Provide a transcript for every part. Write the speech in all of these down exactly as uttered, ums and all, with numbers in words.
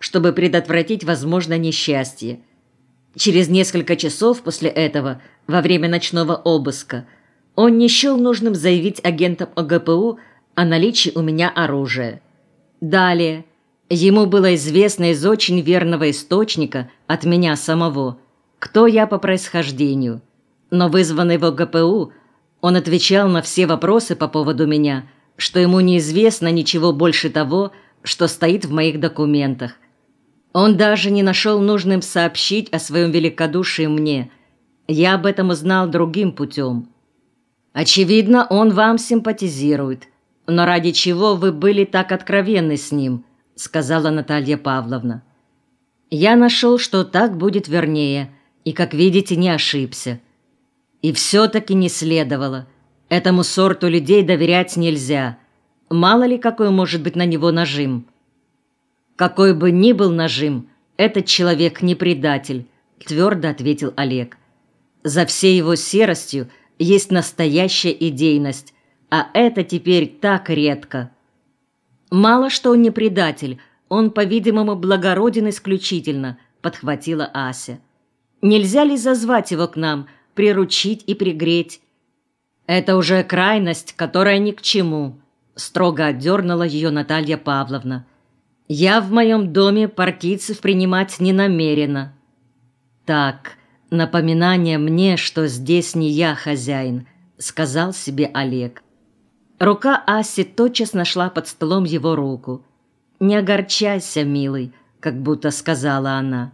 чтобы предотвратить возможное несчастье. Через несколько часов после этого, во время ночного обыска, он не счел нужным заявить агентам о гэ пэ у о наличии у меня оружия. Далее, ему было известно из очень верного источника от меня самого, кто я по происхождению, но вызванный в гэ пэ у, он отвечал на все вопросы по поводу меня, что ему неизвестно ничего больше того, что стоит в моих документах. Он даже не нашел нужным сообщить о своем великодушии мне. Я об этом узнал другим путем. Очевидно, он вам симпатизирует. Но ради чего вы были так откровенны с ним, сказала Наталья Павловна. Я нашел, что так будет вернее, и, как видите, не ошибся. И все-таки не следовало. Этому сорту людей доверять нельзя. Мало ли, какой может быть на него нажим. Какой бы ни был нажим, этот человек не предатель, твердо ответил Олег. За всей его серостью есть настоящая идейность, а это теперь так редко. Мало что он не предатель, он, по-видимому, благороден исключительно, подхватила Ася. Нельзя ли зазвать его к нам, приручить и пригреть? Это уже крайность, которая ни к чему, строго отдернула ее Наталья Павловна. Я в моем доме партийцев принимать не намерена. Так, напоминание мне, что здесь не я хозяин, сказал себе Олег. Рука Аси тотчас нашла под столом его руку. «Не огорчайся, милый», как будто сказала она.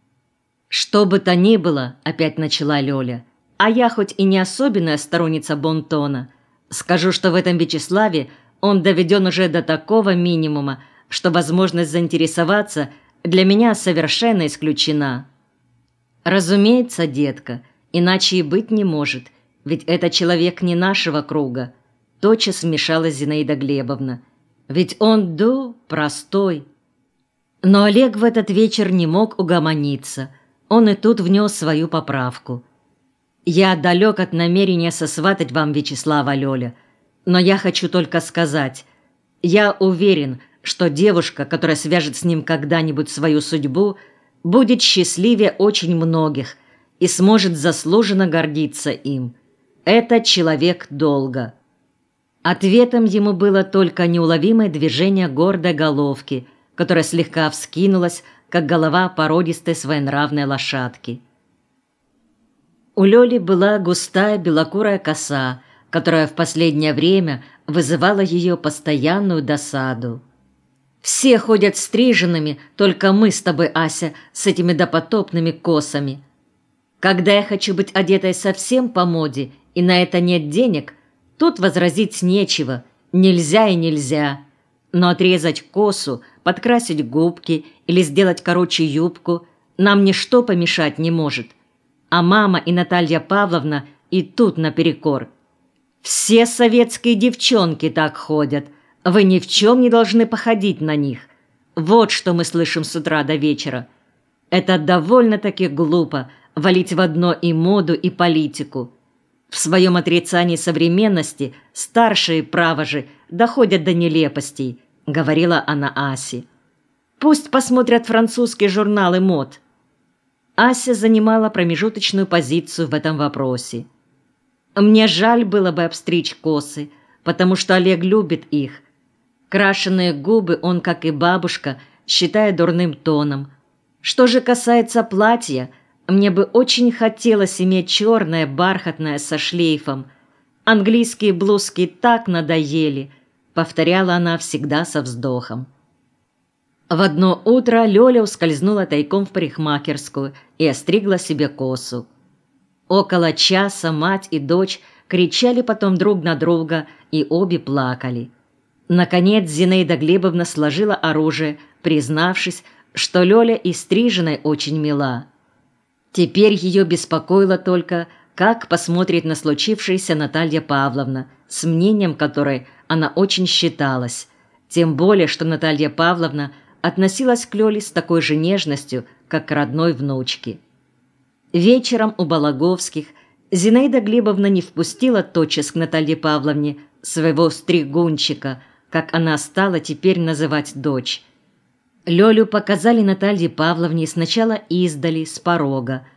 «Что бы то ни было», — опять начала Лёля, «а я хоть и не особенная сторонница бон-тона, скажу, что в этом Вячеславе он доведен уже до такого минимума, что возможность заинтересоваться для меня совершенно исключена». «Разумеется, детка, иначе и быть не может, ведь это человек не нашего круга», тотчас вмешалась Зинаида Глебовна. «Ведь он, ду, простой». Но Олег в этот вечер не мог угомониться. Он и тут внес свою поправку. «Я далек от намерения сосватать вам Вячеслава, Лёля, но я хочу только сказать, я уверен, что девушка, которая свяжет с ним когда-нибудь свою судьбу, будет счастливее очень многих и сможет заслуженно гордиться им. Это человек долга». Ответом ему было только неуловимое движение гордой головки, которая слегка вскинулась, как голова породистой своенравной лошадки. У Лёли была густая белокурая коса, которая в последнее время вызывала ее постоянную досаду. «Все ходят стриженными, только мы с тобой, Ася, с этими допотопными косами. Когда я хочу быть одетой совсем по моде, и на это нет денег, тут возразить нечего, нельзя и нельзя. Но отрезать косу, подкрасить губки или сделать короче юбку нам ничто помешать не может. А мама и Наталья Павловна и тут наперекор. Все советские девчонки так ходят, вы ни в чем не должны походить на них. Вот что мы слышим с утра до вечера. Это довольно-таки глупо валить в одно и моду, и политику. В своем отрицании современности старшие, право же, доходят до нелепостей, говорила она Асе. Пусть посмотрят французские журналы мод. Ася занимала промежуточную позицию в этом вопросе. Мне жаль было бы обстричь косы, потому что Олег любит их. Крашеные губы он, как и бабушка, считает дурным тоном. Что же касается платья, мне бы очень хотелось иметь черное бархатное со шлейфом. Английские блузки так надоели, повторяла она всегда со вздохом. В одно утро Лёля ускользнула тайком в парикмахерскую и остригла себе косу. Около часа мать и дочь кричали потом друг на друга, и обе плакали. Наконец Зинаида Глебовна сложила оружие, признавшись, что Лёля и стриженной очень мила. Теперь ее беспокоило только, как посмотрит на случившееся Наталья Павловна, с мнением которой она очень считалась, тем более, что Наталья Павловна относилась к Лёле с такой же нежностью, как к родной внучке. Вечером у Балаговских Зинаида Глебовна не впустила тотчас к Наталье Павловне своего стригунчика, как она стала теперь называть дочь. Лёлю показали Наталье Павловне сначала издали, с порога,